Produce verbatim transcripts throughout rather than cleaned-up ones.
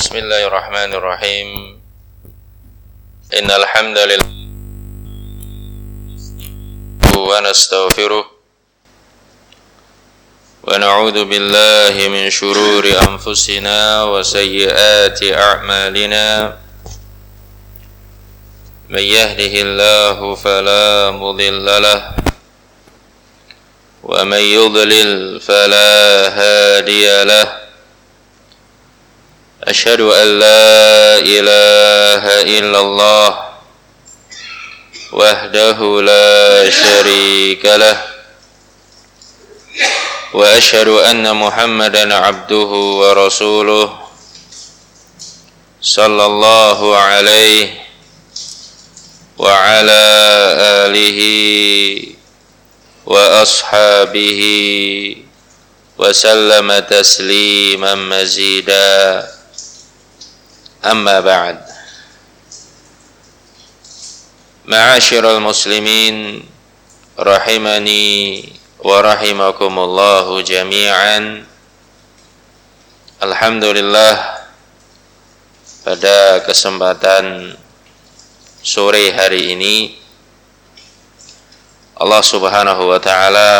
Bismillahirrahmanirrahim. Innal hamdalillah wa nastaghfiruh wa na'udzu billahi min shururi anfusina wa sayyiati a'malina. May yahdihillahu fala mudilla lahu wa may yudlil fala hadiya lahu. Asyhadu an la ilaha illallah wahdahu la syarika lah wa asyhadu anna Muhammadan abduhu wa rasuluh sallallahu alaihi wa ala alihi wa ashabihi wa sallama tasliman mazida. Amma ba'd. Ma'asyiral muslimin rahimani wa rahimakumullahu jami'an. Alhamdulillah, pada kesempatan sore hari ini Allah Subhanahu wa taala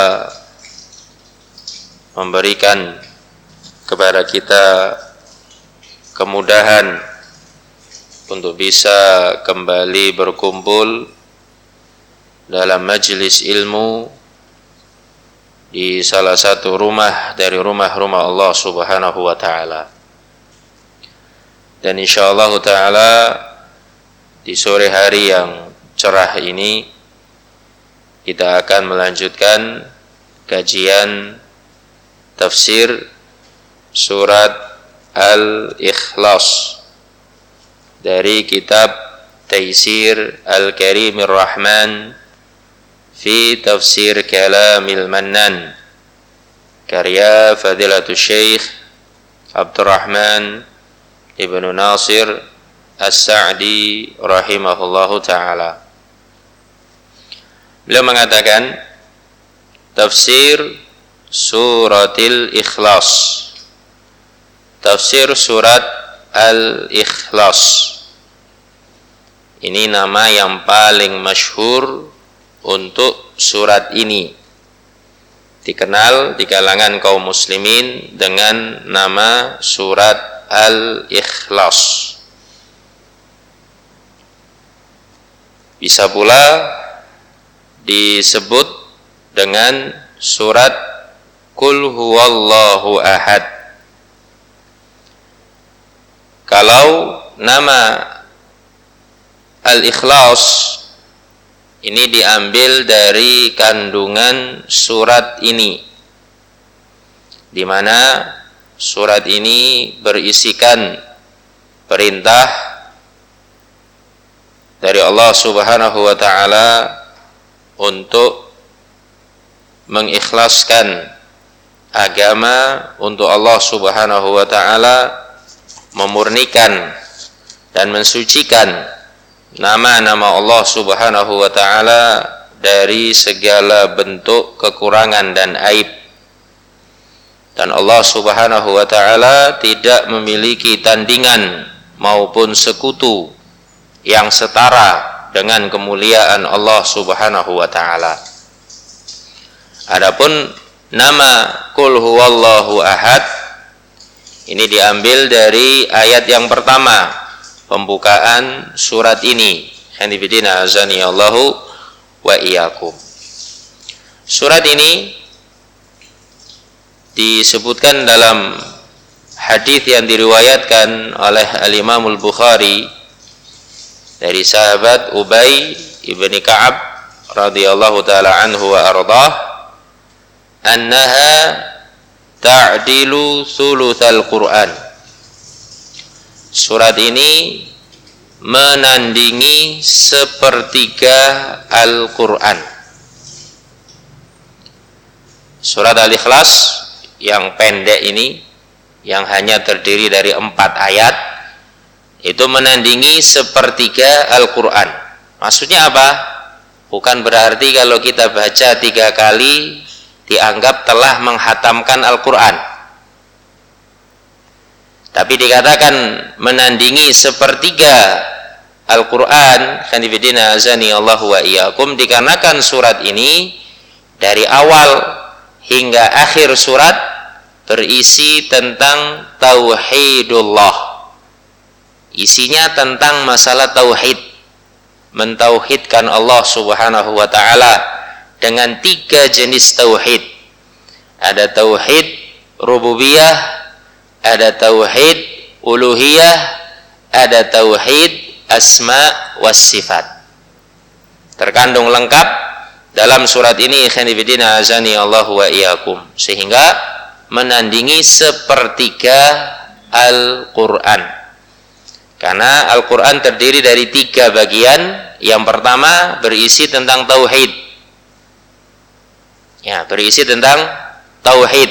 memberikan kepada kita kemudahan untuk bisa kembali berkumpul dalam majelis ilmu di salah satu rumah dari rumah-rumah Allah Subhanahu wa taala. Dan insyaallah taala di sore hari yang cerah ini kita akan melanjutkan kajian tafsir surat Al-Ikhlas dari kitab Taysir Al-Karimir Rahman fi Tafsir Kalamil Mannan karya Fadilatul Syekh Abdurrahman Ibn Nasir As-Sa'di rahimahullahu ta'ala. Beliau mengatakan tafsir suratil Ikhlas, tafsir surat Al-Ikhlas. Ini nama yang paling masyhur untuk surat ini. Dikenal di kalangan kaum muslimin dengan nama surat Al-Ikhlas. Bisa pula disebut dengan surat Qul huwallahu ahad. Kalau nama Al-Ikhlas ini diambil dari kandungan surat ini, di mana surat ini berisikan perintah dari Allah Subhanahu wa taala untuk mengikhlaskan agama untuk Allah Subhanahu wa taala, memurnikan dan mensucikan nama-nama Allah Subhanahu wa taala dari segala bentuk kekurangan dan aib. Dan Allah Subhanahu wa taala tidak memiliki tandingan maupun sekutu yang setara dengan kemuliaan Allah Subhanahu wa taala. Adapun nama Qul huwallahu ahad ini diambil dari ayat yang pertama pembukaan surat ini. Hanifidina azani Allahu wa iyyakum. Surat ini disebutkan dalam hadis yang diriwayatkan oleh Al-Imam Al-Bukhari dari sahabat Ubay ibni Ka'ab radhiyallahu taala anhu wa ardhah, annaha ta'dilu thulutsal Qur'an. Surat ini menandingi sepertiga Al-Qur'an. Surat Al-Ikhlas yang pendek ini, yang hanya terdiri dari empat ayat, itu menandingi sepertiga Al-Qur'an. Maksudnya apa? Bukan berarti kalau kita baca tiga kali dianggap telah menghatamkan Al-Quran. Tapi dikatakan menandingi sepertiga Al-Quran, khanifidina azani Allah wa iyyakum, dikarenakan surat ini dari awal hingga akhir surat berisi tentang tauhidullah. Isinya tentang masalah tauhid, mentauhidkan Allah Subhanahu wa taala dengan tiga jenis tauhid. Ada tauhid rububiyah, ada tauhid uluhiyah, ada tauhid asma was sifat. Terkandung lengkap dalam surat ini, khanifidina azani Allah wa iyyakum, sehingga menandingi sepertiga Al-Quran. Karena Al-Quran terdiri dari tiga bagian. Yang pertama berisi tentang tauhid, ya, berisi tentang tauhid.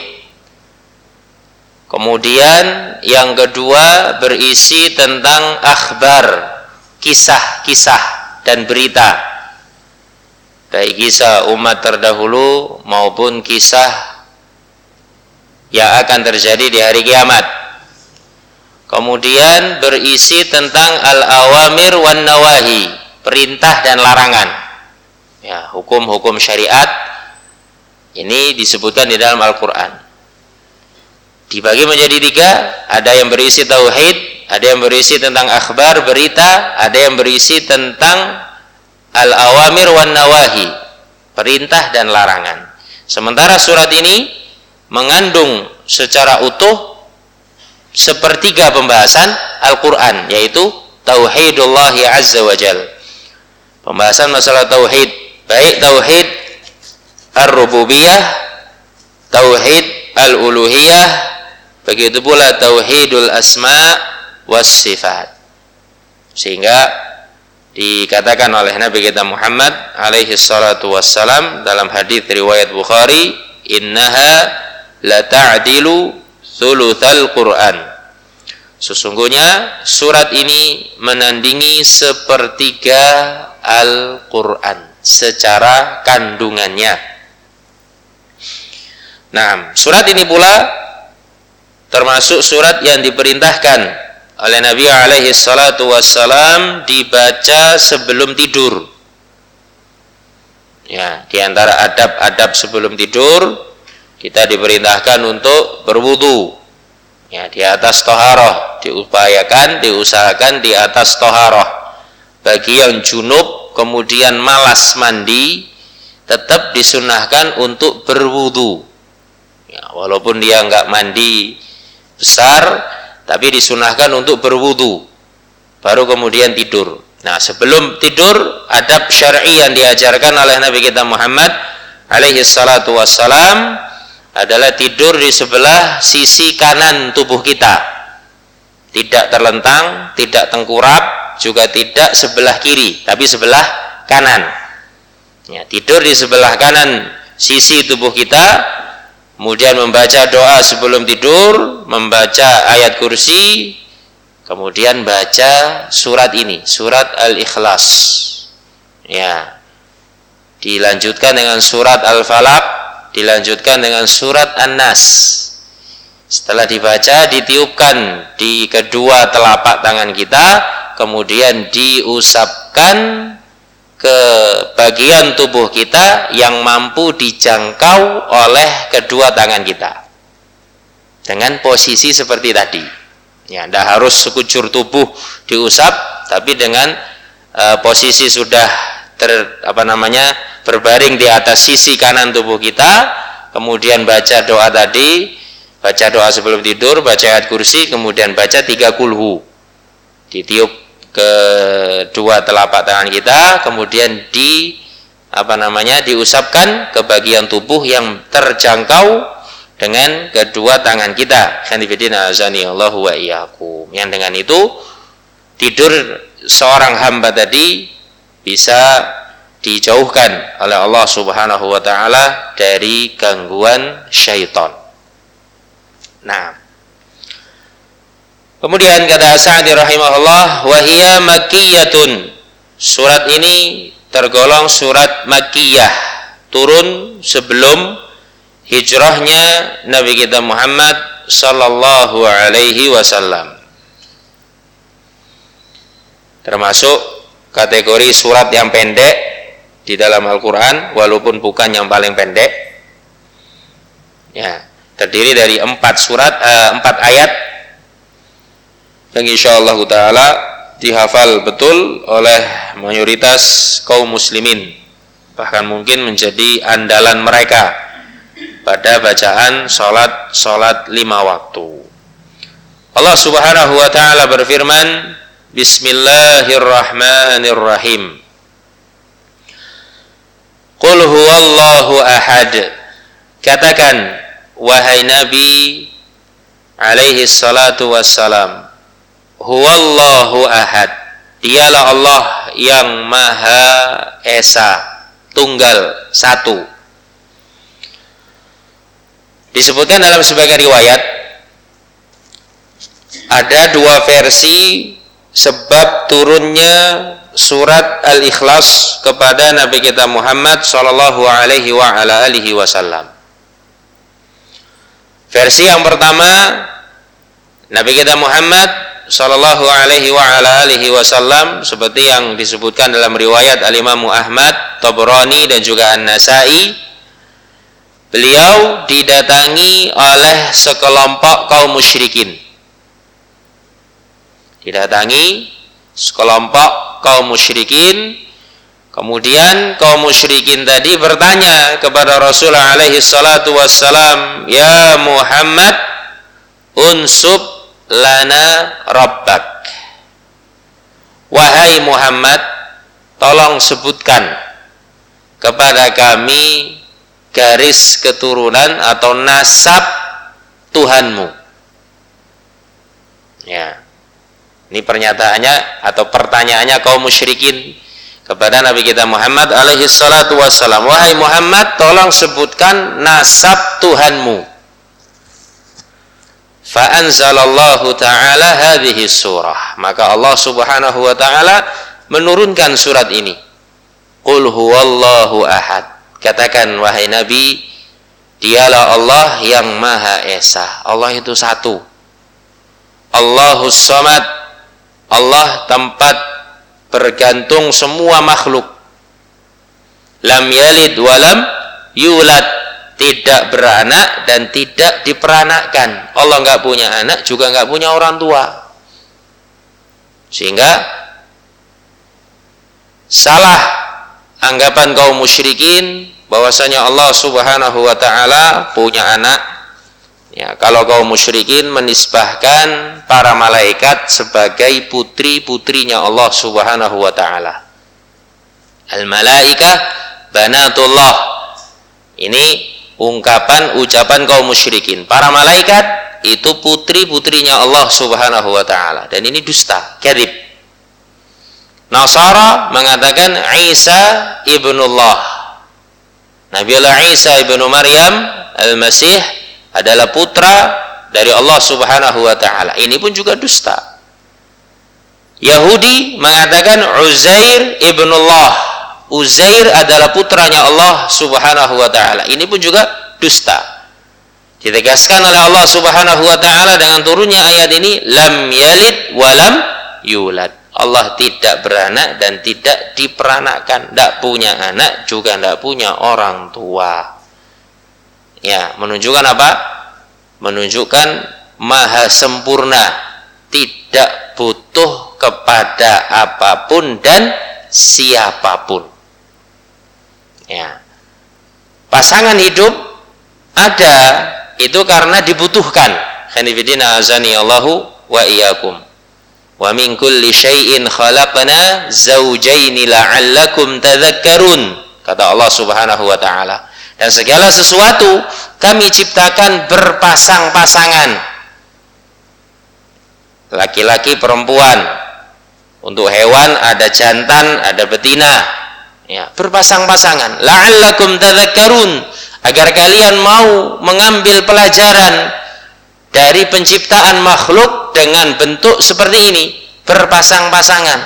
Kemudian yang kedua berisi tentang akhbar, kisah-kisah dan berita, baik kisah umat terdahulu maupun kisah yang akan terjadi di hari kiamat. Kemudian berisi tentang al-awamir wan nawahi, perintah dan larangan, ya, hukum-hukum syariat. Ini disebutkan di dalam Al-Quran. Dibagi menjadi tiga, ada yang berisi tauhid, ada yang berisi tentang akhbar, berita, ada yang berisi tentang al-awamir wan nawahi, perintah dan larangan. Sementara surat ini mengandung secara utuh sepertiga pembahasan Al-Quran, yaitu tauhidullahi azza wa jal, pembahasan masalah tauhid, baik tauhid ar-rububiyah, tauhid al-uluhiyah, begitu pula tauhidul asma was sifat. Sehingga dikatakan oleh Nabi kita Muhammad alaihi salatu wassalam dalam hadis riwayat Bukhari, innaha la ta'dilu thuluthal Qur'an. Sesungguhnya surat ini menandingi sepertiga Al-Qur'an secara kandungannya. Nah, surat ini pula termasuk surat yang diperintahkan oleh Nabi alaihi salatu wassalam dibaca sebelum tidur. Ya, di antara adab-adab sebelum tidur, kita diperintahkan untuk berwudu. Ya, di atas toharoh, diupayakan, diusahakan di atas toharoh. Bagi yang junub kemudian malas mandi, tetap disunahkan untuk berwudu. Ya, walaupun dia enggak mandi besar, tapi disunahkan untuk berwudu, baru kemudian tidur. Nah, sebelum tidur, adab syar'i yang diajarkan oleh Nabi kita Muhammad alaihi salatu wassalam adalah tidur di sebelah sisi kanan tubuh kita, tidak terlentang, tidak tengkurap, juga tidak sebelah kiri, tapi sebelah kanan. Ya, tidur di sebelah kanan sisi tubuh kita, kemudian membaca doa sebelum tidur, membaca ayat kursi, kemudian baca surat ini, surat Al-Ikhlas. Ya, dilanjutkan dengan surat Al-Falaq, dilanjutkan dengan surat An-Nas. Setelah dibaca, ditiupkan di kedua telapak tangan kita, kemudian diusapkan ke bagian tubuh kita yang mampu dijangkau oleh kedua tangan kita dengan posisi seperti tadi. Ya, tidak harus sekujur tubuh diusap, tapi dengan uh, posisi sudah ter apa namanya berbaring di atas sisi kanan tubuh kita, kemudian baca doa tadi, baca doa sebelum tidur, baca ayat kursi, kemudian baca tiga kulhu, ditiup ke dua telapak tangan kita, kemudian di apa namanya diusapkan ke bagian tubuh yang terjangkau dengan kedua tangan kita. Khanifidina azani Allahu wa iyyakum. Yang dengan itu tidur seorang hamba tadi bisa dijauhkan oleh Allah Subhanahu wa taala dari gangguan syaitan. Nah, kemudian kata Sa'di rahimahullah, wa hiya makkiyatun. Surat ini tergolong surat makkiyah, turun sebelum hijrahnya Nabi kita Muhammad sallallahu alaihi wasallam. Termasuk kategori surat yang pendek di dalam Al-Quran, walaupun bukan yang paling pendek. Ya, terdiri dari empat surat, eh, empat ayat yang insyaallah taala dihafal betul oleh mayoritas kaum muslimin, bahkan mungkin menjadi andalan mereka pada bacaan salat salat lima waktu. Allah Subhanahu wa taala berfirman, Bismillahirrahmanirrahim. Qul huwallahu ahad. Katakan wahai Nabi alaihi salatu wassalam, huwallahu ahad, dialah Allah yang maha esa, tunggal, satu. Disebutkan dalam sebagian riwayat ada dua versi sebab turunnya surat Al-Ikhlas kepada Nabi kita Muhammad sallallahu alaihi wa ala alihi wasallam. Versi yang pertama, Nabi kita Muhammad sallallahu alaihi wa ala alihi wasallam seperti yang disebutkan dalam riwayat Al-Imam Ahmad, Tabrani dan juga An-Nasai, beliau didatangi oleh sekelompok kaum musyrikin. Didatangi sekelompok kaum musyrikin. Kemudian kaum musyrikin tadi bertanya kepada Rasulullah alaihi salatu wassalam, ya Muhammad, unsub lana rabbak. Wahai Muhammad, tolong sebutkan kepada kami garis keturunan atau nasab Tuhanmu. Ya, ini pernyataannya atau pertanyaannya kaum musyrikin kepada Nabi kita Muhammad alaihi salatu wassalam, wahai Muhammad, tolong sebutkan nasab Tuhanmu. Fa anzalallahu ta'ala hadhihi surah, maka Allah Subhanahu wa ta'ala menurunkan surat ini. Qul huwallahu ahad. Katakan wahai Nabi, dialah Allah yang maha esa. Allah itu satu. Allahus samad, Allah tempat bergantung semua makhluk. Lam yalid walam yulad, tidak beranak dan tidak diperanakkan. Allah enggak punya anak, juga enggak punya orang tua. Sehingga salah anggapan kaum musyrikin bahwasanya Allah Subhanahu wa taala punya anak. Ya, kalau kaum musyrikin menisbahkan para malaikat sebagai putri-putrinya Allah Subhanahu wa taala. Al-malaikah banatullah. Ini ungkapan ucapan kaum musyrikin. Para malaikat itu putri-putrinya Allah Subhanahu wa taala, dan ini dusta, kadzib. Nasara mengatakan Isa ibnullah. Nabiullah Isa ibnu Maryam al-Masih adalah putra dari Allah Subhanahu wa taala. Ini pun juga dusta. Yahudi mengatakan Uzair ibnullah. Uzair adalah putranya Allah Subhanahu wa taala. Ini pun juga dusta. Ditegaskan oleh Allah Subhanahu wa taala dengan turunnya ayat ini, lam yalid walam yulad. Allah tidak beranak dan tidak diperanakkan, tidak punya anak juga tidak punya orang tua. Ya, menunjukkan apa? Menunjukkan maha sempurna, tidak butuh kepada apapun dan siapapun. Ya. Pasangan hidup ada itu karena dibutuhkan. Khanifidina azani Allahu wa iyyakum. Wa min kulli syai'in khalaqna zawjaini la'allakum tadhakkarun, kata Allah Subhanahu wa taala. Dan segala sesuatu kami ciptakan berpasang-pasangan, laki-laki perempuan. Untuk hewan ada jantan, ada betina, ya, berpasang-pasangan. La'allakum tadhakkarun, agar kalian mau mengambil pelajaran dari penciptaan makhluk dengan bentuk seperti ini, berpasang-pasangan.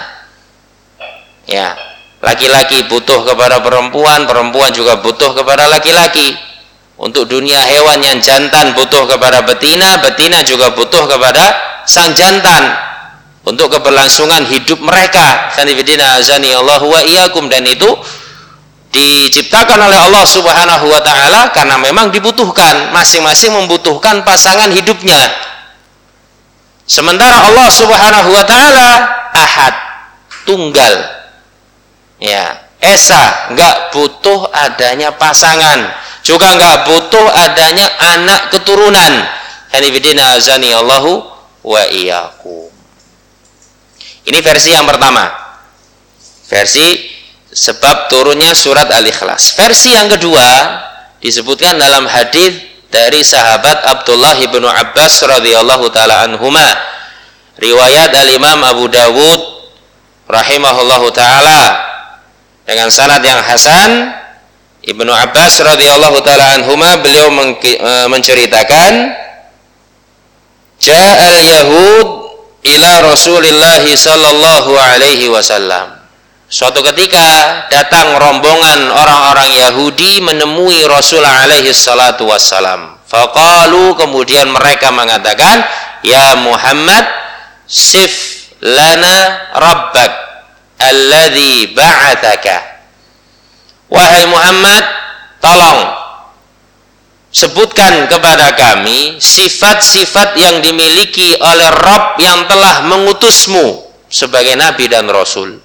Ya. Laki-laki butuh kepada perempuan, perempuan juga butuh kepada laki-laki. Untuk dunia hewan yang jantan butuh kepada betina, betina juga butuh kepada sang jantan untuk keberlangsungan hidup mereka. Khanifidina azani Allah wa iyyakum, dan itu diciptakan oleh Allah Subhanahu wa taala karena memang dibutuhkan, masing-masing membutuhkan pasangan hidupnya. Sementara Allah Subhanahu wa taala ahad, tunggal. Ya, esa, enggak butuh adanya pasangan, juga enggak butuh adanya anak keturunan. Hanifidina azani Allahu wa iyyakum. Ini versi yang pertama, versi sebab turunnya surat Al-Ikhlas. Versi yang kedua disebutkan dalam hadis dari sahabat Abdullah bin Abbas radhiyallahu taala anhuma, riwayat Al-Imam Abu Dawud rahimahullahu taala dengan sanad yang hasan. Ibnu Abbas radhiyallahu taala anhuma, beliau menceritakan, ja'al yahud ila Rasulillah sallallahu alaihi wasallam. Suatu ketika datang rombongan orang-orang Yahudi menemui Rasul alaihi salatu wassalam. Faqalu, kemudian mereka mengatakan, ya Muhammad, sif lana rabbak alladhi ba'ataka. Wahai Muhammad, tolong sebutkan kepada kami sifat-sifat yang dimiliki oleh Rabb yang telah mengutusmu sebagai Nabi dan Rasul.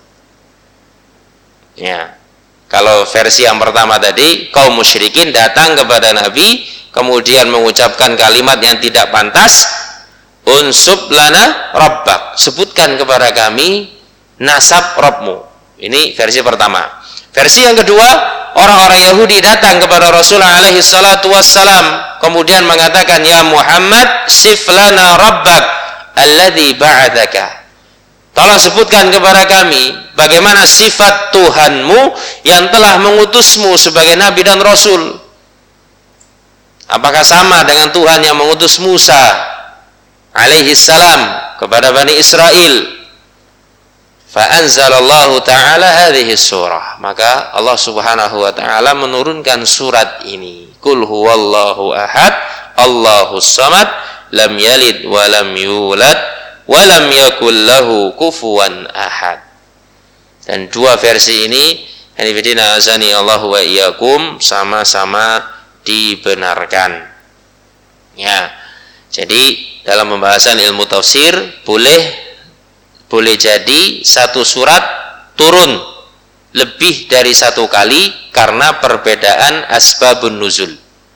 Ya, kalau versi yang pertama tadi, kaum musyrikin datang kepada Nabi kemudian mengucapkan kalimat yang tidak pantas, unsub lana rabbak, sebutkan kepada kami nasab Rabbmu. Ini versi pertama. Versi yang kedua, orang-orang Yahudi datang kepada Rasulullah alaihi salatu wassalam kemudian mengatakan, ya Muhammad, sif lana rabbak alladhi ba'athaka. Tolong sebutkan kepada kami bagaimana sifat Tuhanmu yang telah mengutusmu sebagai Nabi dan Rasul. Apakah sama dengan Tuhan yang mengutus Musa alaihi salam kepada Bani Israel? Fa'anzalallahu ta'ala hadhihi surah. Maka Allah subhanahu wa ta'ala menurunkan surat ini. Qul huwallahu ahad, Allahus samad, lam yalid wa lam yulad, wa lam yakul lahu kufuwan ahad. Dan dua versi ini, hanifidina azani Allahu wa iyyakum, sama-sama dibenarkan. Ya. Jadi dalam pembahasan ilmu tafsir boleh boleh jadi satu surat turun lebih dari satu kali karena perbedaan asbabun nuzul.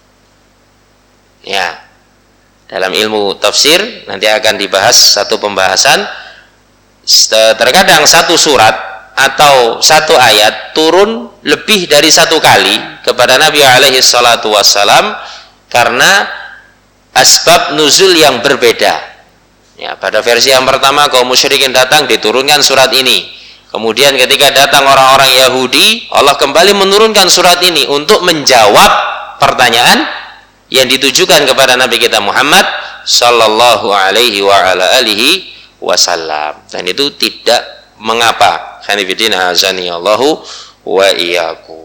Ya, dalam ilmu tafsir nanti akan dibahas satu pembahasan. Terkadang satu surat atau satu ayat turun lebih dari satu kali kepada Nabi alaihi salatu wassalam karena asbab nuzul yang berbeda. Ya, pada versi yang pertama kaum musyrikin datang diturunkan surat ini. Kemudian ketika datang orang-orang Yahudi, Allah kembali menurunkan surat ini untuk menjawab pertanyaan yang ditujukan kepada Nabi kita Muhammad sallallahu alaihi wa ala alihi wasallam. Dan itu tidak mengapa. Khanifidina azani Allahu wa iyyakum.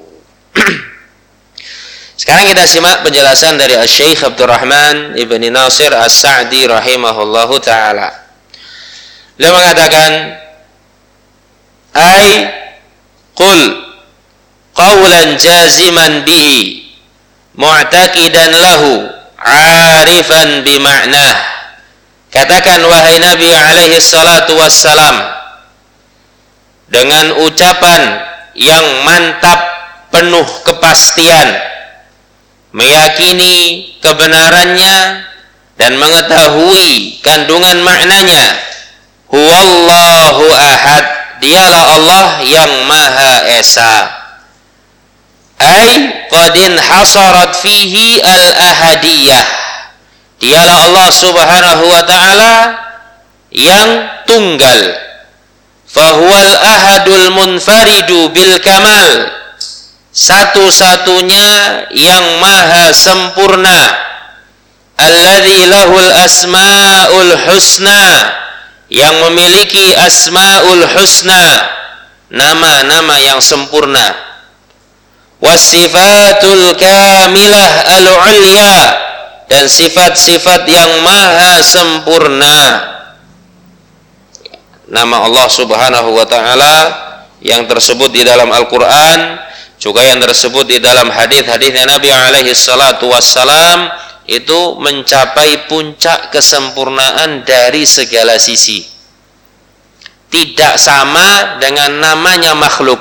Sekarang kita simak penjelasan dari Syekh Abdurrahman Ibn Nasir As-Sa'di rahimahullahu ta'ala. Beliau mengatakan, ay qul qawlan jaziman bihi mu'taqidan lahu arifan bima'nah. Katakan wahai Nabi alaihi salatu wassalam dengan ucapan yang mantap penuh kepastian, meyakini kebenarannya dan mengetahui kandungan maknanya. Huwallahu ahad, dialah Allah yang maha esa. Ay qadin hasarat fihi al-ahadiyah, dialah Allah subhanahu wa ta'ala yang tunggal. Fahuwal ahadul munfaridu bil kamal, satu-satunya yang maha sempurna. Alladzi lahul asmaul husna, yang memiliki asmaul husna, nama-nama yang sempurna. wasifatul kamilah al-ulya, dan sifat-sifat yang maha sempurna. Nama Allah Subhanahu wa taala yang tersebut di dalam Al-Qur'an, juga yang tersebut di dalam hadis-hadisnya Nabi alaihi salatu wassalam, itu mencapai puncak kesempurnaan dari segala sisi. Tidak sama dengan namanya makhluk.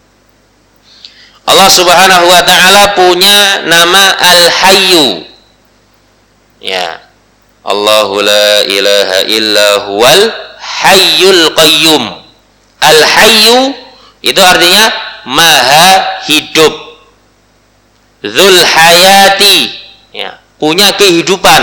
Allah Subhanahu wa taala punya nama Al-Hayyu. Ya. Allahu la ilaha illa huwal hayyul qayyum. Al-Hayyu itu artinya maha hidup. Dzul hayati, ya, punya kehidupan.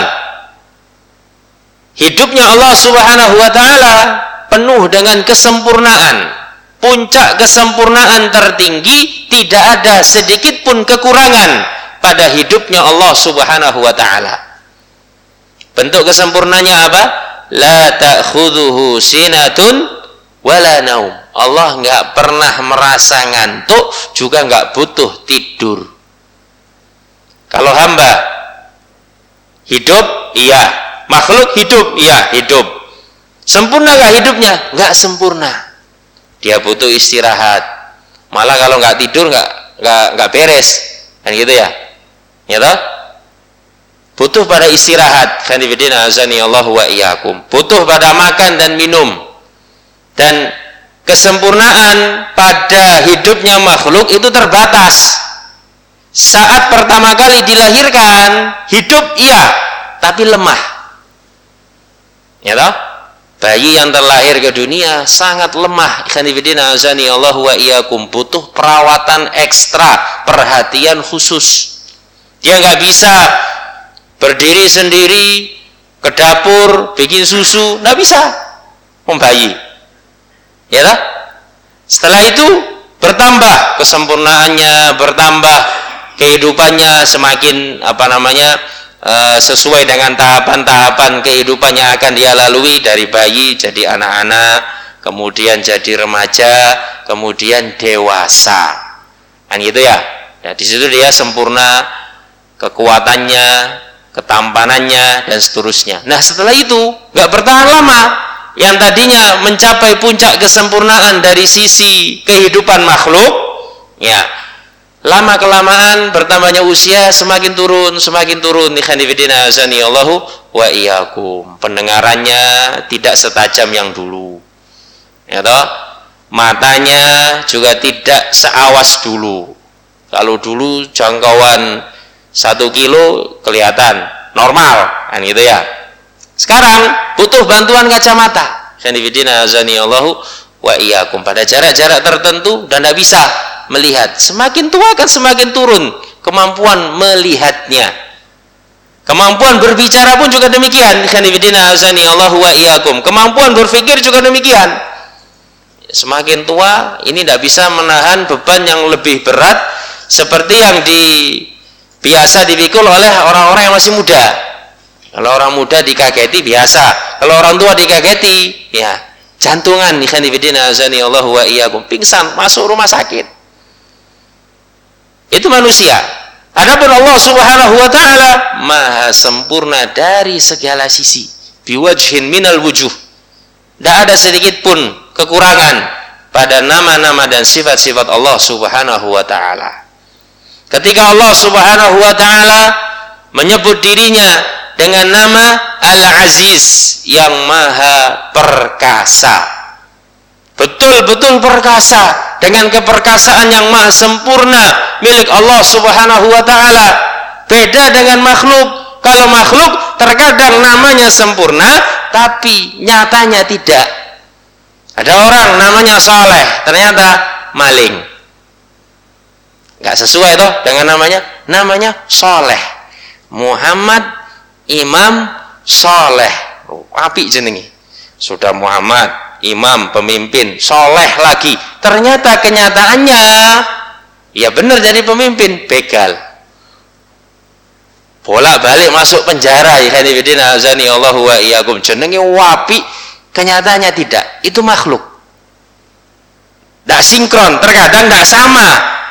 Hidupnya Allah Subhanahu wa taala penuh dengan kesempurnaan. Puncak kesempurnaan tertinggi, tidak ada sedikit pun kekurangan pada hidupnya Allah Subhanahu wa taala. Bentuk kesempurnanya apa? La ta'khudhuhu sinatun wala naum. Allah enggak pernah merasa ngantuk, juga enggak butuh tidur. Kalau hamba hidup, iya. Makhluk hidup, iya, hidup. Sempurna enggak hidupnya? Enggak sempurna. Dia butuh istirahat. Malah kalau enggak tidur enggak enggak enggak beres. Kan gitu ya? Ya toh? Butuh pada istirahat. Khanifidina azani Allah wa iyyakum. Butuh pada makan dan minum. Dan kesempurnaan pada hidupnya makhluk itu terbatas. Saat pertama kali dilahirkan, hidup iya, tapi lemah. Ya toh? Bayi yang terlahir ke dunia sangat lemah. Khanifidina azani Allah wa iyyakum. Butuh perawatan ekstra, perhatian khusus. Dia nggak bisa berdiri sendiri ke dapur bikin susu, nggak bisa. Membayi, ya lah. Setelah itu bertambah kesempurnaannya, bertambah kehidupannya, semakin apa namanya e, sesuai dengan tahapan-tahapan kehidupannya akan dia lalui, dari bayi jadi anak-anak, kemudian jadi remaja, kemudian dewasa, kan gitu ya. Nah, di situ dia sempurna kekuatannya, ketampanannya, dan seterusnya. Nah, setelah itu nggak bertahan lama. Yang tadinya mencapai puncak kesempurnaan dari sisi kehidupan makhluk, ya, lama kelamaan bertambahnya usia semakin turun, semakin turun. Khanifidina azani Allahu wa iyyakum. Pendengarannya tidak setajam yang dulu, ya toh. Matanya juga tidak seawas dulu. Kalau dulu jangkauan satu kilo kelihatan normal, kan gitu ya. Sekarang butuh bantuan kacamata. Khanifidina azani Allahu wa iyyakum. Pada jarak-jarak tertentu dan tidak bisa melihat. Semakin tua kan semakin turun kemampuan melihatnya. Kemampuan berbicara pun juga demikian. Khanifidina azani Allahu wa iyyakum. Kemampuan berpikir juga demikian. Semakin tua ini tidak bisa menahan beban yang lebih berat seperti yang di biasa dipikul oleh orang-orang yang masih muda. Kalau orang muda dikageti biasa, kalau orang tua dikageti, ya jantungan. Khanifidina azani Allahu wa iyyakum, pingsan, masuk rumah sakit. Itu manusia. Adapun Allah Subhanahu wa taala maha sempurna dari segala sisi. Biwajhin minal wujuh. Tidak ada sedikit pun kekurangan pada nama-nama dan sifat-sifat Allah Subhanahu wa taala. Ketika Allah Subhanahu wa taala menyebut dirinya dengan nama Al-Aziz, yang maha perkasa, betul-betul perkasa, dengan keperkasaan yang maha sempurna milik Allah Subhanahu wa taala. Beda dengan makhluk. Kalau makhluk terkadang namanya sempurna tapi nyatanya tidak. Ada orang namanya Saleh, ternyata maling. Nggak sesuai toh dengan namanya. Namanya Saleh. Muhammad Imam Saleh. Oh, api jenengi. Sudah Muhammad, imam, pemimpin, soleh lagi. Ternyata kenyataannya ya benar jadi pemimpin, begal. Bolak-balik masuk penjara. Khanifidina azani Allahu wa iyyakum. Jenenge wapi, kenyataannya tidak. Itu makhluk. Tidak sinkron, terkadang tidak sama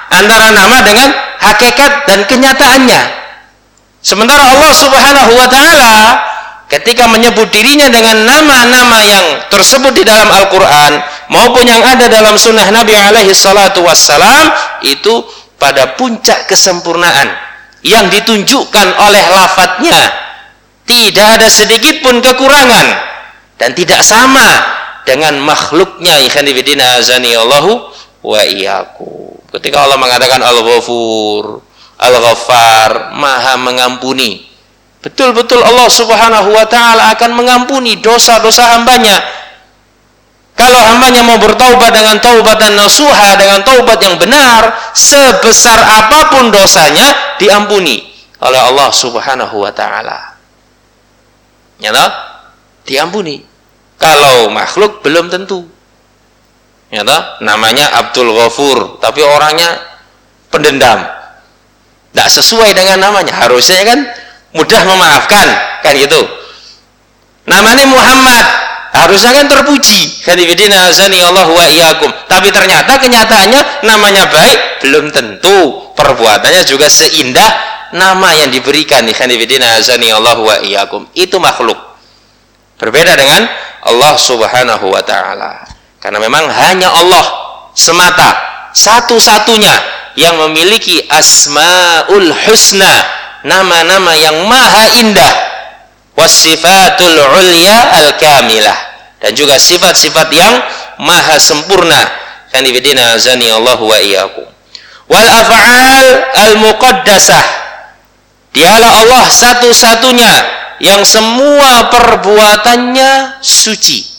antara nama dengan hakikat dan kenyataannya. Sementara Allah Subhanahu wa taala ketika menyebut dirinya dengan nama-nama yang tersebut di dalam Al-Qur'an maupun yang ada dalam sunnah Nabi alaihi salatu wassalam, itu pada puncak kesempurnaan yang ditunjukkan oleh lafadznya, tidak ada sedikit pun kekurangan dan tidak sama dengan makhluknya. Ikhwan fillah azani Allahu wa iyyakum. Ketika Allah mengatakan Al-Ghafur, Al-Ghaffar, Maha mengampuni, betul-betul Allah Subhanahu wa taala akan mengampuni dosa-dosa hambanya. Kalau hambanya mau bertaubat dengan taubatan nasuha, dengan taubat yang benar, sebesar apapun dosanya diampuni oleh Allah Subhanahu wa taala. Ya toh? Diampuni. Kalau makhluk belum tentu. Ya toh? Namanya Abdul Ghafur, tapi orangnya pendendam. Tidak sesuai dengan namanya. Harusnya kan mudah memaafkan, kan gitu. Namanya Muhammad, harusnya kan terpuji. Khadifidina azani Allah wa iyyakum. Tapi ternyata kenyataannya namanya baik, belum tentu perbuatannya juga seindah nama yang diberikan. Khadifidina azani Allah wa iyyakum. Itu makhluk. Berbeda dengan Allah Subhanahu wa taala. Karena memang hanya Allah semata, satu-satunya yang memiliki asmaul husna, nama-nama yang maha indah, wasifatul ulya al-kamilah, dan juga sifat-sifat yang maha sempurna. Kan ibadina azani Allah wa iyyakum. Wal af'al al-muqaddasah, dialah Allah satu-satunya yang semua perbuatannya suci.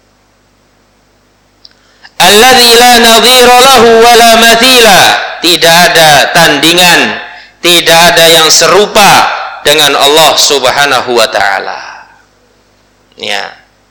Alladzi la nadhira lahu wa la mathila, tidak ada tandingan, tidak ada yang serupa dengan Allah Subhanahu wa taala. Ya.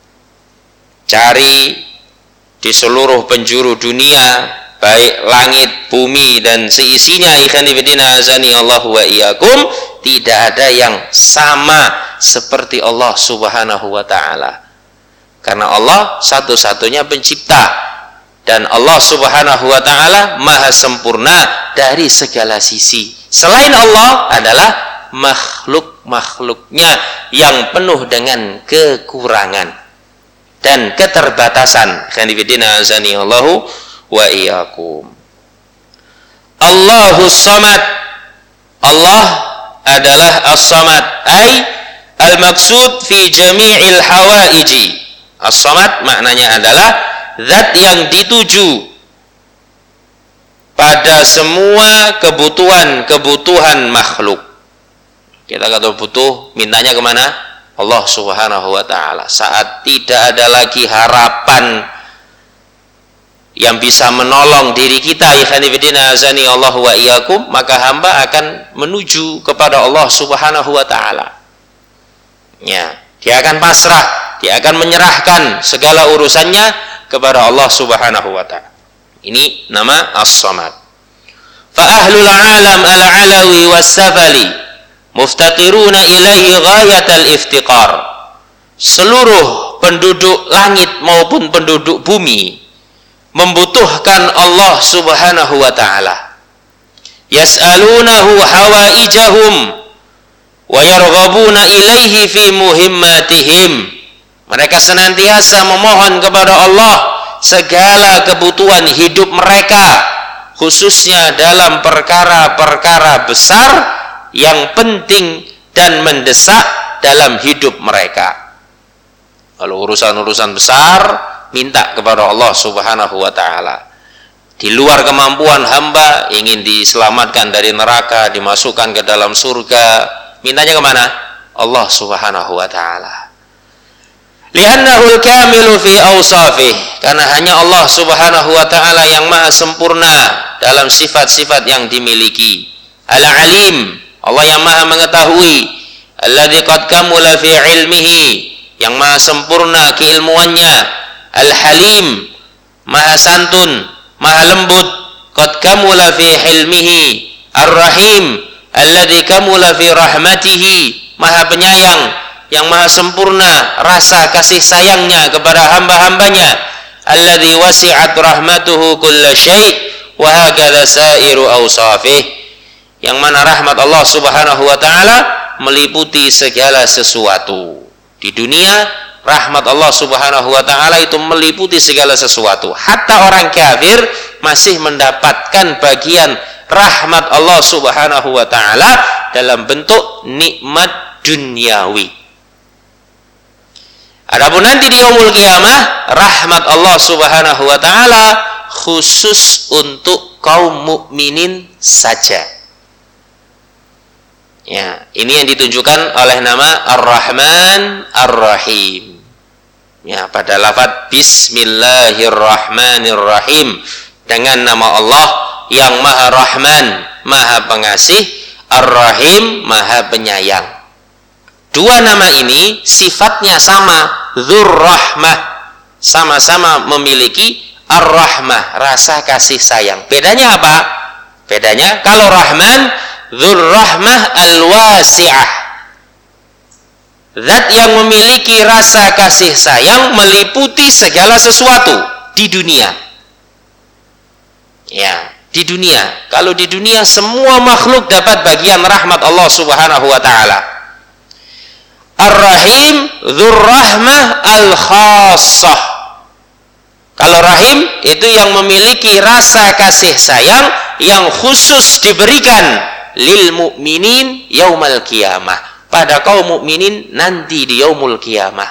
Cari di seluruh penjuru dunia, baik langit, bumi dan seisinya, ikhwan fillah azani Allah wa iyyakum, tidak ada yang sama seperti Allah Subhanahu wa taala. Karena Allah satu-satunya pencipta. Dan Allah Subhanahu wa taala maha sempurna dari segala sisi. Selain Allah adalah makhluk-makhluknya yang penuh dengan kekurangan dan keterbatasan. Khanifidina azani Allahu wa iyyakum. Allahus Samad, Allah adalah As-Samad, ay al-maqsud fi jami'il hawaiji. As-Samad maknanya adalah zat yang dituju pada semua kebutuhan-kebutuhan makhluk. Kita kata butuh, mintanya kemana? Allah Subhanahu wa ta'ala. Saat tidak ada lagi harapan yang bisa menolong diri kita, ikhwanifidina azani Allah wa iyyakum, maka hamba akan menuju kepada Allah Subhanahu wa ta'ala. Ya, dia akan pasrah, dia akan menyerahkan segala urusannya kepada Allah Subhanahu wa ta'ala. Ini nama As-Samad. Fa ahlul alam al-alawi was-safali muftatiruna ilaihi ghayatal iftiqar. Seluruh penduduk langit maupun penduduk bumi membutuhkan Allah Subhanahu wa ta'ala. Yas'alunahu hawaijahum wa yarghabuna ilaihi fi muhimmatihim. Mereka senantiasa memohon kepada Allah segala kebutuhan hidup mereka, khususnya dalam perkara-perkara besar yang penting dan mendesak dalam hidup mereka. Kalau urusan-urusan besar, minta kepada Allah Subhanahu wa ta'ala. Di luar kemampuan hamba, ingin diselamatkan dari neraka, dimasukkan ke dalam surga, mintanya kemana? Allah Subhanahu wa ta'ala. Li'annahu al-kamilu fi awsafih, karena hanya Allah Subhanahu wa ta'ala yang maha sempurna dalam sifat-sifat yang dimiliki. Al-alim, Allah yang maha mengetahui. Alladzi qad kamula fi ilmihi, yang maha sempurna keilmuannya. Al-halim, maha santun, maha lembut. Qad kamula fi hilmihi. Ar-rahim, alladzi kamula fi rahmatihi, maha penyayang yang maha sempurna rasa kasih sayangnya kepada hamba-hambanya. Alladzi wasi'at rahmatuhu kulla syai' wa hakadha sairu awsafih, yang mana rahmat Allah Subhanahu wa taala meliputi segala sesuatu. Di dunia rahmat Allah Subhanahu wa taala itu meliputi segala sesuatu. Hatta orang kafir masih mendapatkan bagian rahmat Allah Subhanahu wa taala dalam bentuk nikmat duniawi. Adapun nanti di yaumul qiyamah, rahmat Allah Subhanahu wa taala khusus untuk kaum mukminin saja. Ya, ini yang ditunjukkan oleh nama Ar-Rahman Ar-Rahim. Ya, pada lafaz Bismillahirrahmanirrahim, dengan nama Allah yang Maha Rahman, Maha Pengasih, Ar-Rahim, Maha Penyayang. Dua nama ini sifatnya sama, Dzur-Rahmah, sama-sama memiliki Ar-Rahmah, rasa kasih sayang. Bedanya apa? Bedanya, kalau Rahman, Dzur-Rahmah Al-Wasi'ah, zat yang memiliki rasa kasih sayang meliputi segala sesuatu di dunia. Ya, di dunia. Kalau di dunia semua makhluk dapat bagian rahmat Allah Subhanahu wa taala. Ar-Rahim Dzur-Rahmah Al-Khassah. Kalau Rahim itu yang memiliki rasa kasih sayang yang khusus diberikan lil mu'minin yaumal qiyamah, pada kaum mukminin nanti di yaumul qiyamah.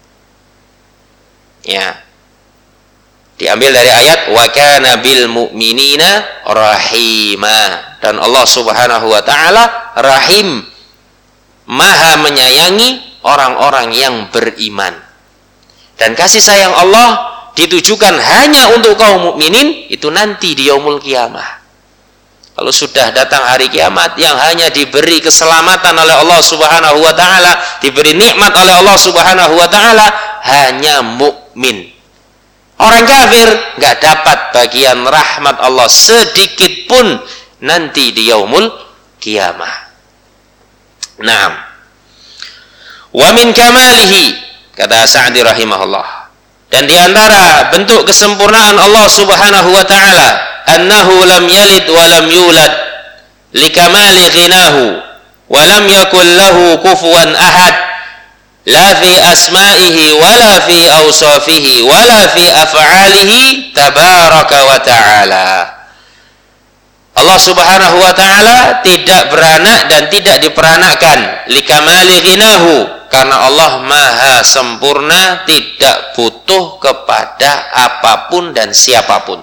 Ya. Diambil dari ayat wa kana bil mu'minina rahima, dan Allah Subhanahu wa taala Rahim, Maha menyayangi orang-orang yang beriman. Dan kasih sayang Allah ditujukan hanya untuk kaum mukminin itu nanti di yaumul qiyamah. Kalau sudah datang hari kiamat yang hanya diberi keselamatan oleh Allah Subhanahu wa taala, diberi nikmat oleh Allah Subhanahu wa taala hanya mukmin. Orang kafir nggak dapat bagian rahmat Allah sedikit pun nanti di yaumul qiyamah. Naam. Wa min kamalihi, kata Sa'di rahimahullah, dan di antara bentuk kesempurnaan Allah Subhanahu wa taala, annahu lam yalid wa lam yulad likamali ghinahu wa lam yakul lahu kufuwan ahad, la fi asma'ihi wa la fi awsafihi wa la fi af'alihi tabaraka wa ta'ala. Allah Subhanahu wa taala tidak beranak dan tidak diperanakkan, likamali ghinahu, karena Allah Maha sempurna, tidak butuh kepada apapun dan siapapun.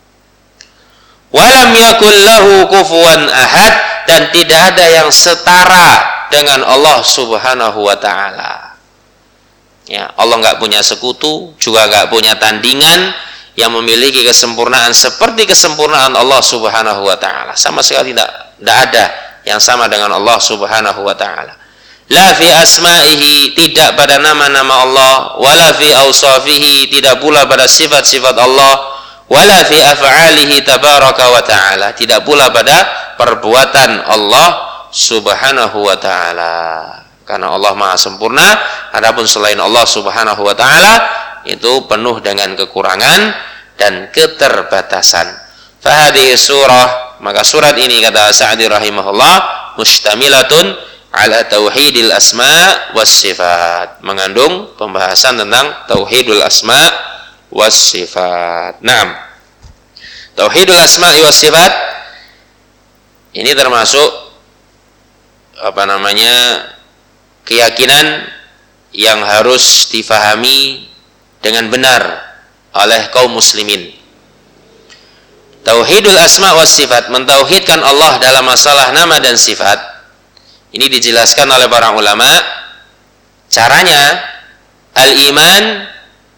Walam yakul lahu kufuwan ahad, dan tidak ada yang setara dengan Allah Subhanahu wa taala. Ya, Allah enggak punya sekutu, juga enggak punya tandingan yang memiliki kesempurnaan seperti kesempurnaan Allah Subhanahu wa taala. Sama sekali tidak tidak ada yang sama dengan Allah Subhanahu wa taala. La fi asma'ihi, tidak pada nama-nama Allah, wala fi awsafihi, tidak pula pada sifat-sifat Allah, wala fi af'alihi tabaraka wa ta'ala, tidak pula pada perbuatan Allah Subhanahu wa ta'ala. Karena Allah Maha sempurna, adapun selain Allah Subhanahu wa ta'ala itu penuh dengan kekurangan dan keterbatasan. Fahadhihi surah, maka surat ini kata Sa'di rahimahullah, mustamilatun ala tauhidil asma was sifat, mengandung pembahasan tentang tauhidul asma was sifat. Naam. Tauhidul asma was sifat ini termasuk apa namanya keyakinan yang harus difahami dengan benar oleh kaum muslimin. Tauhidul asma was sifat, mentauhidkan Allah dalam masalah nama dan sifat. Ini dijelaskan oleh para ulama. Caranya, al-iman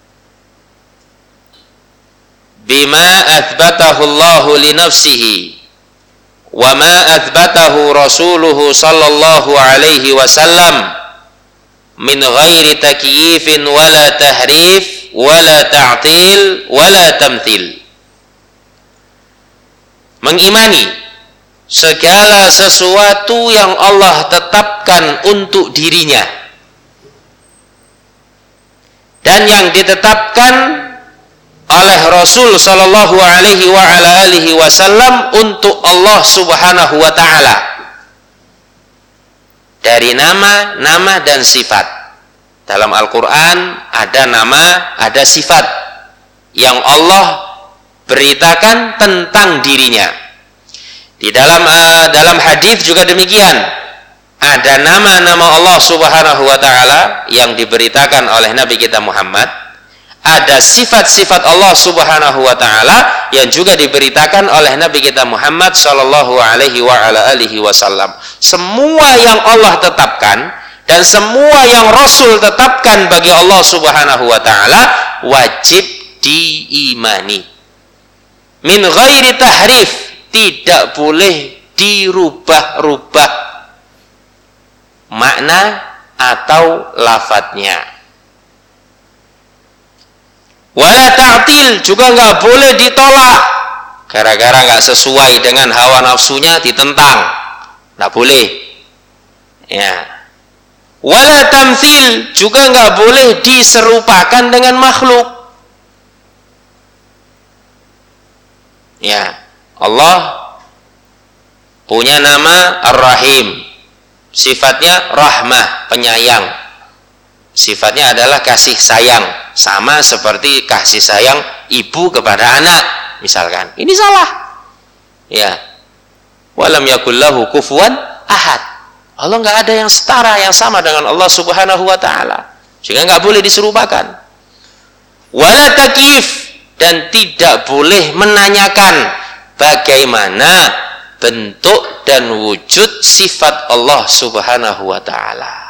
bima athbatahu Allahu li nafsihi wa ma athbatahu rasuluhu sallallahu alaihi wasallam min ghairi takyifin wala tahrif wala ta'til wala tamthil. Mengimani segala sesuatu yang Allah tetapkan untuk dirinya dan yang ditetapkan oleh Rasul sallallahu alaihi wa ala alihi wasallam untuk Allah Subhanahu wa taala. Dari nama, nama dan sifat. Dalam Al-Qur'an ada nama, ada sifat yang Allah beritakan tentang dirinya. Di dalam uh, dalam hadis juga demikian. Ada nama-nama Allah Subhanahu wa taala yang diberitakan oleh Nabi kita Muhammad. Ada sifat-sifat Allah Subhanahu wa taala yang juga diberitakan oleh Nabi kita Muhammad sallallahu alaihi wa ala alihi wasallam. Semua yang Allah tetapkan dan semua yang Rasul tetapkan bagi Allah Subhanahu wa taala wajib diimani. Min ghairi tahrif, tidak boleh dirubah-rubah makna atau lafadznya. Wala ta'til, juga nggak boleh ditolak gara-gara nggak sesuai dengan hawa nafsunya, ditentang, nggak boleh. Ya. Wala tamtsil, juga nggak boleh diserupakan dengan makhluk. Ya, Allah punya nama Ar-Rahim, sifatnya rahmah, penyayang. Sifatnya adalah kasih sayang, sama seperti kasih sayang ibu kepada anak, misalkan. Ini salah. Ya. Walam yakul lahu kufuwan ahad. Allah nggak ada yang setara, yang sama dengan Allah Subhanahu wa taala. Sehingga nggak boleh diserupakan. Wala takyif, dan tidak boleh menanyakan bagaimana bentuk dan wujud sifat Allah Subhanahu wa taala.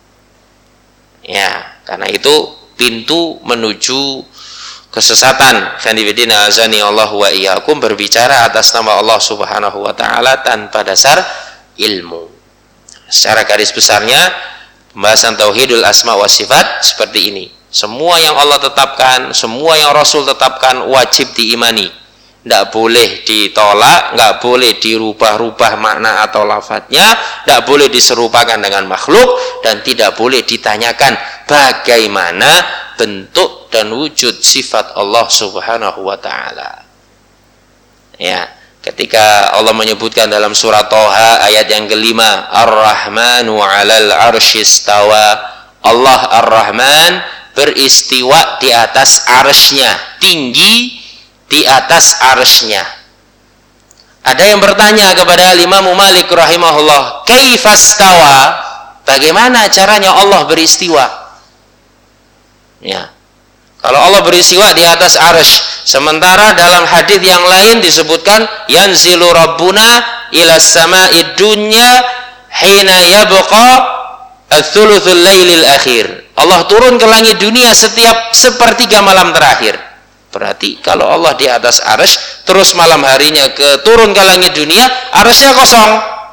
Ya, karena itu pintu menuju kesesatan. Khanifidina azani Allah wa iyyakum, berbicara atas nama Allah Subhanahu wa taala tanpa dasar ilmu. Secara garis besarnya pembahasan tauhidul asma wa sifat seperti ini. Semua yang Allah tetapkan, semua yang Rasul tetapkan wajib diimani. Tidak boleh ditolak, nggak boleh dirubah-rubah makna atau lafadznya, tidak boleh diserupakan dengan makhluk, dan tidak boleh ditanyakan bagaimana bentuk dan wujud sifat Allah Subhanahu wa taala. Ya, ketika Allah menyebutkan dalam surat Thaha ayat yang kelima, Ar-Rahmanu 'alal 'arsy istawa, Allah Ar-Rahman beristiwa di atas arsy-Nya, tinggi di atas arsy-Nya. Ada yang bertanya kepada Imam Malik rahimahullah, kaifastawa, bagaimana caranya Allah beristiwa? Ya. Kalau Allah beristiwa di atas arsy, sementara dalam hadis yang lain disebutkan yanzilu rabbuna ila sama'id dunya hina yabqa ats-tsulutsul lailil akhir. Allah turun ke langit dunia setiap sepertiga malam terakhir. Berarti kalau Allah di atas arsy, terus malam harinya ke turun ke langit dunia, arsy-nya kosong.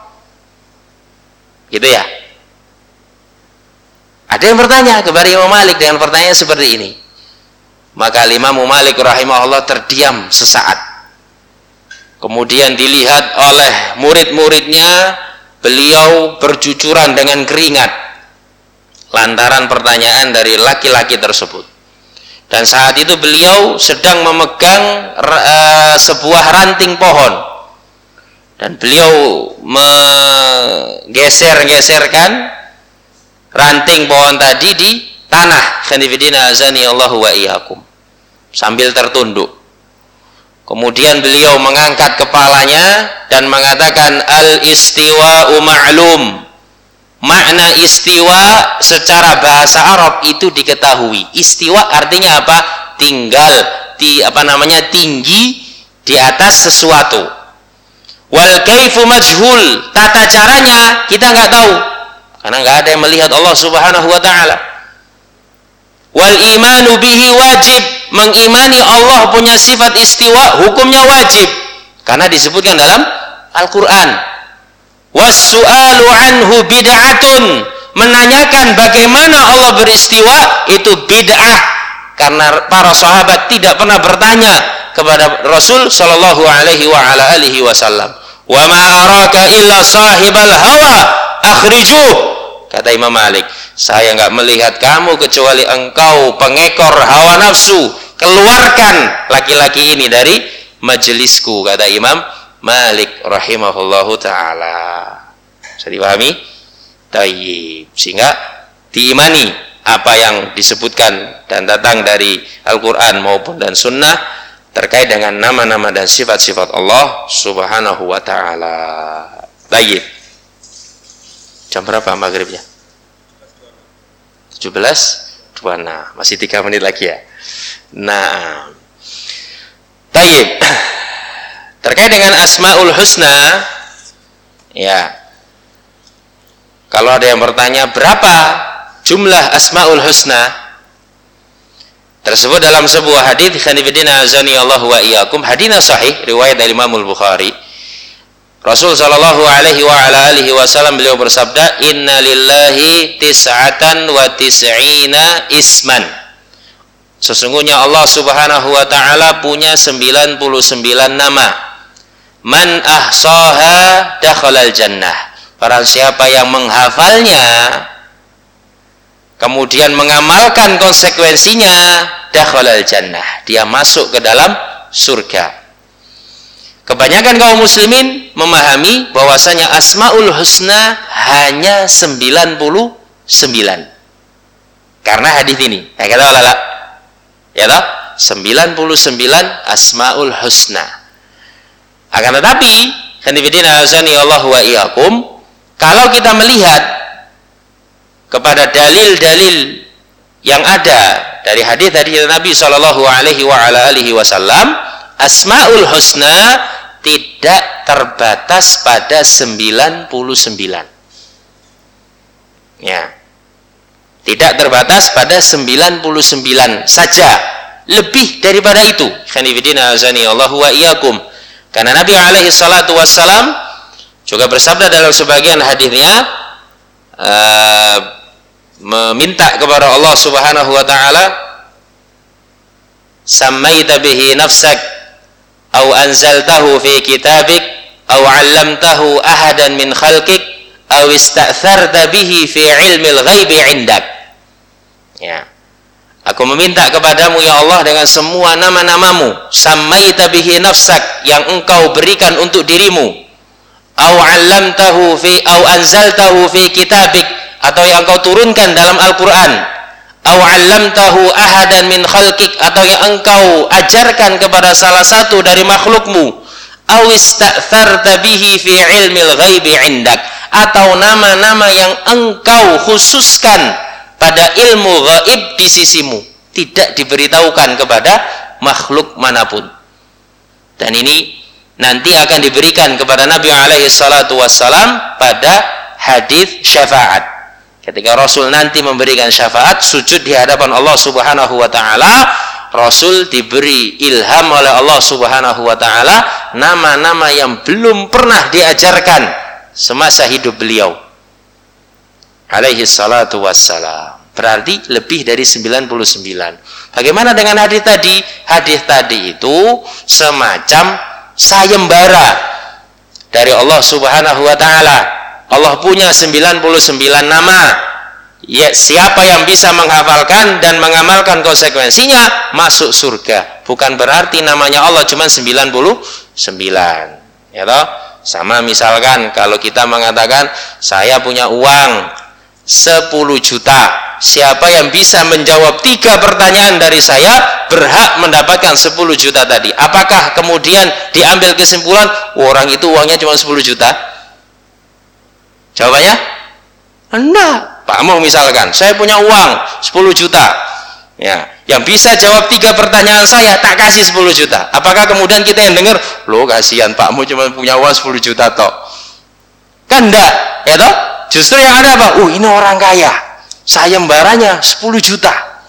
Gitu ya. Ada yang bertanya kepada Imam Malik dengan pertanyaan seperti ini. Maka Imam Malik rahimahullah terdiam sesaat. Kemudian dilihat oleh murid-muridnya, beliau berjujuran dengan keringat lantaran pertanyaan dari laki-laki tersebut. Dan saat itu beliau sedang memegang uh, sebuah ranting pohon, dan beliau menggeser-geserkan ranting pohon tadi di tanah. Khanifidina azani Allahu wa iyyakum, sambil tertunduk. Kemudian beliau mengangkat kepalanya dan mengatakan, al-istiwa'u ma'lum. Makna istiwa secara bahasa Arab itu diketahui. Istiwa artinya apa? Tinggal di apa namanya tinggi di atas sesuatu. Wal kaifu majhul, tata caranya kita nggak tahu karena nggak ada yang melihat Allah Subhanahu wa taala. Wal imanu bihi wajib, mengimani Allah punya sifat istiwa hukumnya wajib karena disebutkan dalam Al-Qur'an. Wassu'alu anhu bid'atun, menanyakan bagaimana Allah beristiwa itu bid'ah, karena para sahabat tidak pernah bertanya kepada Rasul sallallahu alaihi wa ala alihi wasallam. Wa ma araka illa sahibal hawa akhrijuh, kata Imam Malik, saya enggak melihat kamu kecuali engkau pengekor hawa nafsu, keluarkan laki-laki ini dari majelisku, kata Imam Malik rahimahullahu ta'ala. Bisa dipahami? Tayyib. Sehingga diimani apa yang disebutkan dan datang dari Al-Quran maupun dan Sunnah terkait dengan nama-nama dan sifat-sifat Allah subhanahu wa ta'ala. Tayyib. Jam berapa maghribnya? tujuh belas dua puluh enam. Masih tiga menit lagi ya. Nah, tayyib. Terkait dengan Asmaul Husna, ya, kalau ada yang bertanya berapa jumlah Asmaul Husna tersebut dalam sebuah hadis, khanifidina azani Allah wa iyyakum, hadits sahih riwayat dari Imam Al-Bukhari. Rasul sallallahu alaihi wa ala alihi wasallam beliau bersabda, inna lillahi tis'atan wa tis'ina isman. Sesungguhnya Allah subhanahu wa ta'ala punya sembilan puluh sembilan nama. Man ahsaha dakhalal jannah. Barang siapa yang menghafalnya kemudian mengamalkan konsekuensinya, dakhalal jannah, dia masuk ke dalam surga. Kebanyakan kaum muslimin memahami bahwasanya Asmaul Husna hanya sembilan puluh sembilan. Karena hadis ini, ya kata Allah, ya toh, sembilan puluh sembilan Asmaul Husna. Akan tetapi, khanifidina azani Allah wa iyyakum, kalau kita melihat kepada dalil-dalil yang ada dari hadis-hadis Nabi sallallahu alaihi wa ala alihi wasallam, Asmaul Husna tidak terbatas pada sembilan puluh sembilan. Ya. Tidak terbatas pada sembilan puluh sembilan saja. Lebih daripada itu. Khanifidina azani Allahu wa iyyakum. Karena Nabi alaihi salatu wassalam juga bersabda dalam sebagian hadisnya, uh, meminta kepada Allah subhanahu wa ta'ala, sammaita bihi nafsak au anzaltahu fi kitabik au 'allamtahu ahadan min khalqik au ista'tharta bihi fi ilmil ghaibi 'indak. Ya. Aku meminta kepadamu ya Allah dengan semua nama-namamu, sammaita bihi nafsak, yang engkau berikan untuk dirimu, au 'allamtahu fi au anzaltahu fi kitabik, atau yang engkau turunkan dalam Al-Qur'an, au 'allamtahu ahadan min khalqik, atau yang engkau ajarkan kepada salah satu dari makhlukmu, au ista'tharta bihi fi ilmil ghaibi 'indak, atau nama-nama yang engkau khususkan pada ilmu gaib di sisimu, tidak diberitahukan kepada makhluk manapun. Dan ini nanti akan diberikan kepada Nabi alaihi salatu wassalam pada hadis syafaat. Ketika Rasul nanti memberikan syafaat, sujud di hadapan Allah subhanahu wa ta'ala, Rasul diberi ilham oleh Allah subhanahu wa ta'ala nama-nama yang belum pernah diajarkan semasa hidup beliau alaihi salatu wassalam. Berarti lebih dari sembilan puluh sembilan. Bagaimana dengan hadis tadi? Hadis tadi itu semacam sayembara dari Allah subhanahu wa ta'ala. Allah punya sembilan puluh sembilan nama. Ya, siapa yang bisa menghafalkan dan mengamalkan konsekuensinya, masuk surga. Bukan berarti namanya Allah cuma sembilan puluh sembilan. Ya toh? Sama misalkan kalau kita mengatakan saya punya uang sepuluh juta. Siapa yang bisa menjawab tiga pertanyaan dari saya berhak mendapatkan sepuluh juta tadi. Apakah kemudian diambil kesimpulan orang itu uangnya cuma sepuluh juta? Jawabannya enggak. Pak Mo misalkan, saya punya uang sepuluh juta. Ya, yang bisa jawab tiga pertanyaan saya tak kasih sepuluh juta. Apakah kemudian kita yang dengar, loh kasihan Pak Mo cuma punya uang sepuluh juta toh? Kan enggak, ya toh? Justru yang ada apa? Oh, ini orang kaya. Sayembaranya sepuluh juta.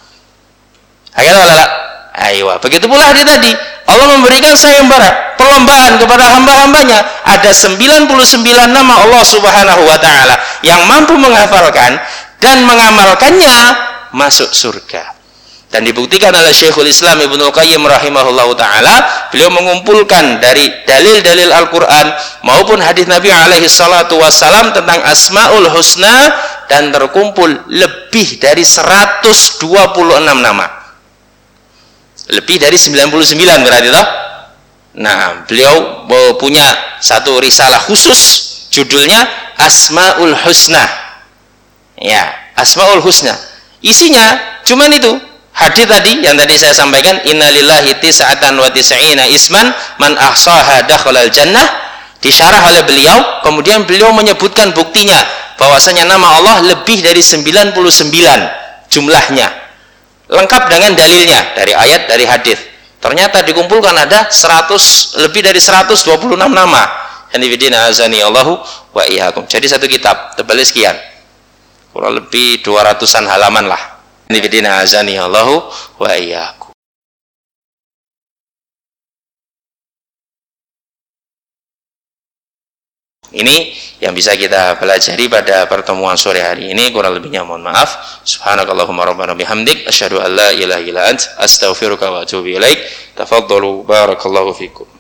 Ayo, ayo. Begitu pula hadis tadi. Allah memberikan sayembara, perlombaan kepada hamba-hambanya. Ada sembilan puluh sembilan nama Allah subhanahu wa ta'ala yang mampu menghafalkan dan mengamalkannya masuk surga. Dan dibuktikan oleh Syekhul Islam Ibnu Qayyim rahimahullahu ta'ala, beliau mengumpulkan dari dalil-dalil Al-Quran maupun hadis Nabi alaihi salatu wassalam tentang Asmaul Husna, dan terkumpul lebih dari seratus dua puluh enam nama. Lebih dari sembilan puluh sembilan berarti toh. Nah, beliau punya satu risalah khusus judulnya Asmaul Husna. Ya, Asmaul Husna. Isinya cuman itu hadis tadi yang tadi saya sampaikan, innalillahi tis'atan wa tis'ina isman man ahsaha dakhalal jannah, disyarah oleh beliau. Kemudian beliau menyebutkan buktinya bahwasanya nama Allah lebih dari sembilan puluh sembilan jumlahnya, lengkap dengan dalilnya dari ayat, dari hadis. Ternyata dikumpulkan ada seratus, lebih dari seratus dua puluh enam nama. Hanifidina azani Allahu wa iyyakum. Jadi satu kitab tebalnya sekian, kurang lebih dua ratusan halaman lah. Hanifidina azani Allahu wa iyyakum. Ini yang bisa kita pelajari pada pertemuan sore hari ini. Kurang lebihnya mohon maaf. Subhanakallahumma rabbana bihamdik asyhadu an la ilaha illa ant astaghfiruka wa atubu ilaik. Tafaddalu barakallahu fikum.